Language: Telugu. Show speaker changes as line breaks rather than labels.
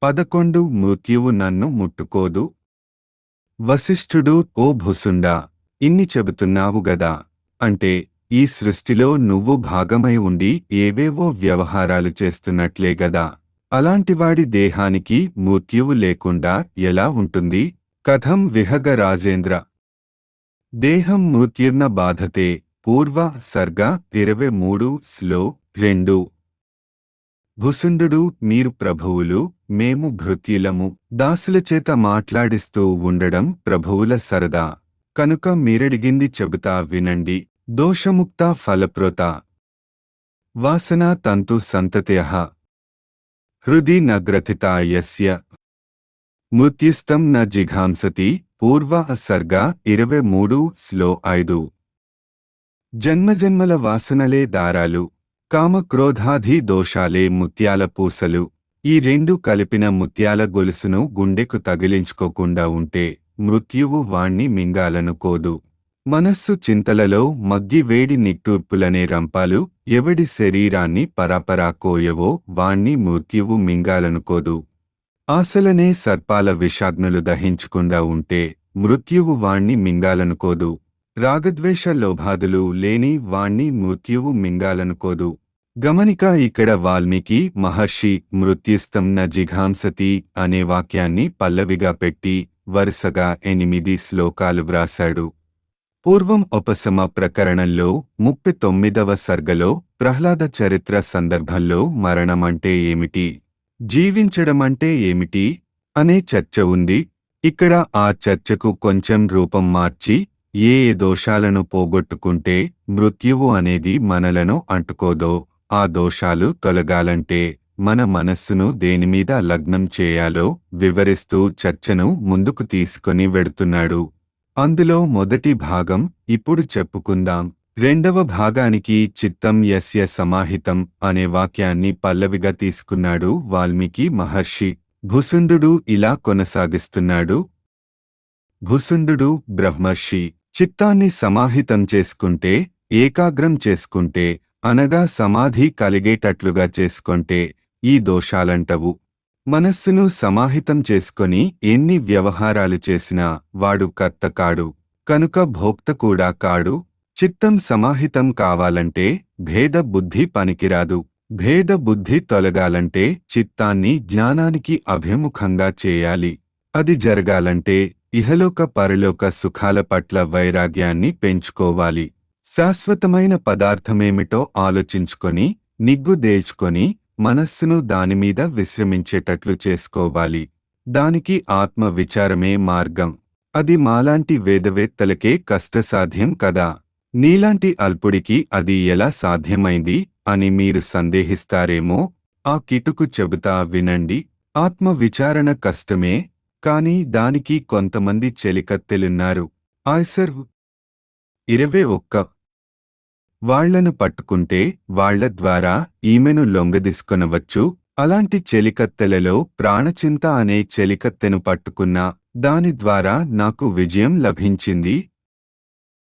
11 మృత్యువు నన్ను ముట్టుకోదు. వశిష్ఠుడు ఓ భుసుండా, ఇన్ని చెబుతున్నావు గదా, అంటే ఈ సృష్టిలో నువ్వు భాగమై ఉండి ఏవేవో వ్యవహారాలు చేస్తున్నట్లే గదా. అలాంటివాడి దేహానికి మృత్యువు లేకుండా ఎలా ఉంటుంది? కథం విహగ రాజేంద్ర. దేహం మృత్యుర్న బాధతే. పూర్వ సర్గ 23 స్లో 2. భుసుండు, మీరు ప్రభువులు, మేము భృత్యులము. దాసులచేత మాట్లాడిస్తూ ఉండడం ప్రభువుల సరదా. కనుక మీరడిగింది చెబుతా వినండి. దోషముక్త ఫలప్రోత వాసనా తంతు సంతతయః హృది న గ్రథితా యస్య మృత్యుస్తం న జిఘాంసతి. పూర్వ సర్గ 23 స్లో 5. జన్మజన్మల వాసనలే దారాలు, కామక్రోధాధి దోషాలే ముత్యాల పూసలు. ఈ రెండు కలిపిన ముత్యాల గొలుసును గుండెకు తగిలించుకోకుండా ఉంటే మృత్యువు వాణ్ణి మింగాలనుకోదు. మనస్సు చింతలలో మగ్గి వేడి నిట్టూర్పులనే రంపాలు ఎవడి శరీరాన్ని పరాపరా కోయవో వాణ్ణి మృత్యువు మింగాలనుకోదు. ఆశలనే సర్పాల విషాగ్నులు దహించకుండా ఉంటే మృత్యువు వాణ్ణి మింగాలనుకోదు. రాగద్వేష లోభాదులు లేని వాణ్ణి మృత్యువు మింగాలనుకోదు. గమనిక, ఇక్కడ వాల్మీకి మహర్షి మృత్యుస్తం న జిఘాంసతి అనే వాక్యాన్ని పల్లవిగా పెట్టి వరుసగా 8 శ్లోకాలు వ్రాశాడు. పూర్వం ఉపశమ ప్రకరణంలో 39వ సర్గలో ప్రహ్లాద చరిత్ర సందర్భంలో మరణమంటే ఏమిటి, జీవించడమంటే ఏమిటి అనే చర్చ ఉంది. ఇక్కడ ఆ చర్చకు కొంచెం రూపం మార్చి ఏ దోషాలను పోగొట్టుకుంటే మృత్యువు అనేది మనలను అంటుకోదో ఆ దోషాలు తొలగాలంటే మన మనస్సును దేనిమీద లగ్నం చేయాలో వివరిస్తూ చర్చను ముందుకు తీసుకొని వెడుతున్నాడు. అందులో మొదటి భాగం ఇప్పుడు చెప్పుకుందాం. రెండవ భాగానికి చిత్తం యస్య సమాహితం అనే వాక్యాన్ని పల్లవిగా తీసుకున్నాడు వాల్మీకి మహర్షి. భుసుండు ఇలా కొనసాగిస్తున్నాడు. భుసుండు బ్రహ్మర్షి, చిత్తాన్ని సమాహితం చేసుకుంటే, ఏకాగ్రం చేసుకుంటే, అనగా సమాధి కలిగేటట్లుగా చేసుకుంటే ఈ దోషాలంటవు. మనస్సును సమాహితం చేసుకొని ఎన్ని వ్యవహారాలు చేసినా వాడు కర్త కాడు, కనుక భోక్త కూడా కాడు. చిత్తం సమాహితం కావాలంటే భేద బుద్ధి పనికిరాదు. భేద బుద్ధి తొలగాలంటే చిత్తాన్ని జ్ఞానానికి అభిముఖంగా చేయాలి. అది జరగాలంటే ఇహలోక పరలోక సుఖాల పట్ల వైరాగ్యాన్ని పెంచుకోవాలి. శాశ్వతమైన పదార్థమేమిటో ఆలోచించుకొని నిగ్గుదేల్చుకొని మనస్సును దానిమీద విశ్రమించేటట్లు చేసుకోవాలి. దానికి ఆత్మ విచారమే మార్గం. అది మాలాంటి వేదవేత్తలకే కష్టసాధ్యం కదా. నీలాంటి అల్పుడికి అది ఎలా సాధ్యమైంది అని మీరు సందేహిస్తారేమో. ఆ కిటుకు చెబుతా వినండి. ఆత్మ విచారణ కష్టమే, కాని దానికి కొంతమంది చెలికత్తెలున్నారు. ఆయ్సర్ 21. వాళ్లను పట్టుకుంటే వాళ్ల ద్వారా ఈమెను లొంగదీసుకొనవచ్చు. అలాంటి చెలికత్తెలలో ప్రాణచింత అనే చెలికత్తెను పట్టుకున్నా దాని ద్వారా నాకు విజయం లభించింది